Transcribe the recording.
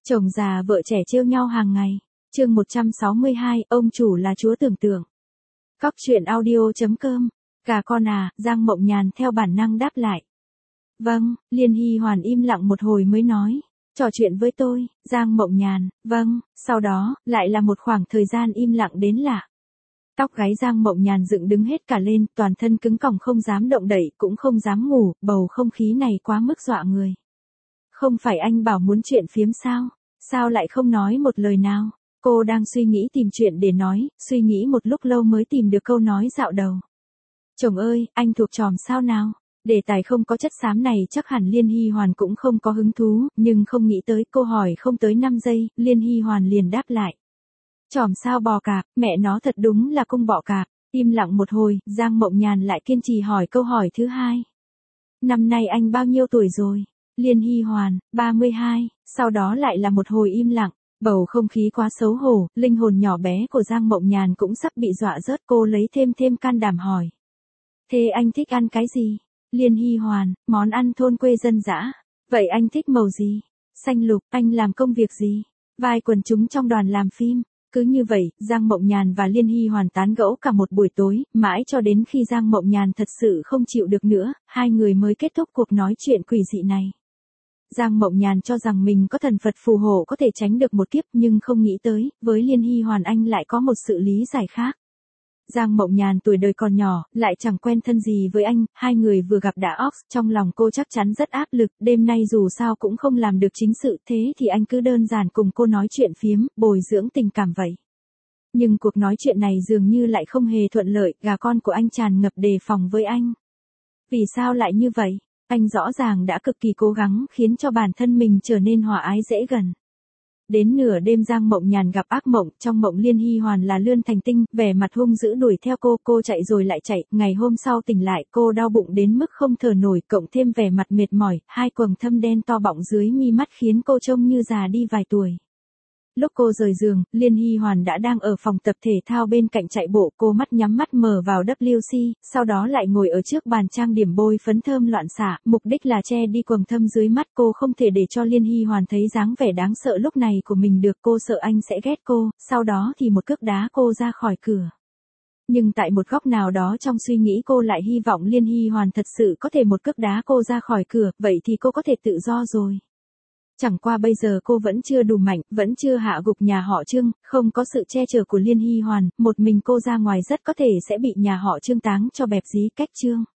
Chồng già vợ trẻ trêu nhau hàng ngày. Chương 162, ông chủ là chúa tưởng tượng. Cóc truyện audio.com. Cả con à, Giang Mộng Nhàn theo bản năng đáp lại. Vâng, Liên Hy Hoàn im lặng một hồi mới nói. Trò chuyện với tôi, Giang Mộng Nhàn, vâng, sau đó, lại là một khoảng thời gian im lặng đến lạ. Tóc gáy Giang Mộng Nhàn dựng đứng hết cả lên, toàn thân cứng còng không dám động đậy, cũng không dám ngủ, bầu không khí này quá mức dọa người. Không phải anh bảo muốn chuyện phiếm sao? Sao lại không nói một lời nào? Cô đang suy nghĩ tìm chuyện để nói, suy nghĩ một lúc lâu mới tìm được câu nói dạo đầu. Chồng ơi, anh thuộc chòm sao nào? Đề tài không có chất xám này chắc hẳn Liên Hy Hoàn cũng không có hứng thú, nhưng không nghĩ tới cô hỏi không tới 5 giây, Liên Hy Hoàn liền đáp lại. Chòm sao bò cạp, mẹ nó thật đúng là cung bọ cạp. Im lặng một hồi, Giang Mộng Nhàn lại kiên trì hỏi câu hỏi thứ hai. Năm nay anh bao nhiêu tuổi rồi? Liên Hy Hoàn, 32, sau đó lại là một hồi im lặng, bầu không khí quá xấu hổ, linh hồn nhỏ bé của Giang Mộng Nhàn cũng sắp bị dọa rớt, cô lấy thêm can đảm hỏi. Thế anh thích ăn cái gì? Liên Hy Hoàn, món ăn thôn quê dân dã. Vậy anh thích màu gì? Xanh lục, anh làm công việc gì? Vai quần chúng trong đoàn làm phim. Cứ như vậy, Giang Mộng Nhàn và Liên Hy Hoàn tán gẫu cả một buổi tối, mãi cho đến khi Giang Mộng Nhàn thật sự không chịu được nữa, hai người mới kết thúc cuộc nói chuyện quỷ dị này. Giang Mộng Nhàn cho rằng mình có thần Phật phù hộ có thể tránh được một kiếp, nhưng không nghĩ tới, với Liên Hy Hoàn anh lại có một sự lý giải khác. Giang Mộng Nhàn tuổi đời còn nhỏ, lại chẳng quen thân gì với anh, hai người vừa gặp đã ox, trong lòng cô chắc chắn rất áp lực, đêm nay dù sao cũng không làm được chính sự, thế thì anh cứ đơn giản cùng cô nói chuyện phiếm, bồi dưỡng tình cảm vậy. Nhưng cuộc nói chuyện này dường như lại không hề thuận lợi, gà con của anh tràn ngập đề phòng với anh. Vì sao lại như vậy? Anh rõ ràng đã cực kỳ cố gắng khiến cho bản thân mình trở nên hòa ái dễ gần. Đến nửa đêm Giang Mộng Nhàn gặp ác mộng, trong mộng Liên Hy Hoàn là Lươn Thành Tinh, vẻ mặt hung dữ đuổi theo cô chạy rồi lại chạy, ngày hôm sau tỉnh lại cô đau bụng đến mức không thở nổi, cộng thêm vẻ mặt mệt mỏi, hai quầng thâm đen to bọng dưới mi mắt khiến cô trông như già đi vài tuổi. Lúc cô rời giường, Liên Hy Hoàn đã đang ở phòng tập thể thao bên cạnh chạy bộ, cô mắt nhắm mắt mở vào WC, sau đó lại ngồi ở trước bàn trang điểm bôi phấn thơm loạn xạ, mục đích là che đi quầng thâm dưới mắt, cô không thể để cho Liên Hy Hoàn thấy dáng vẻ đáng sợ lúc này của mình được, cô sợ anh sẽ ghét cô, sau đó thì một cước đá cô ra khỏi cửa. Nhưng tại một góc nào đó trong suy nghĩ cô lại hy vọng Liên Hy Hoàn thật sự có thể một cước đá cô ra khỏi cửa, vậy thì cô có thể tự do rồi. Chẳng qua bây giờ cô vẫn chưa đủ mạnh, vẫn chưa hạ gục nhà họ Trương, không có sự che chở của Liên Hy Hoàn, một mình cô ra ngoài rất có thể sẽ bị nhà họ Trương táng cho bẹp dí cách Trương.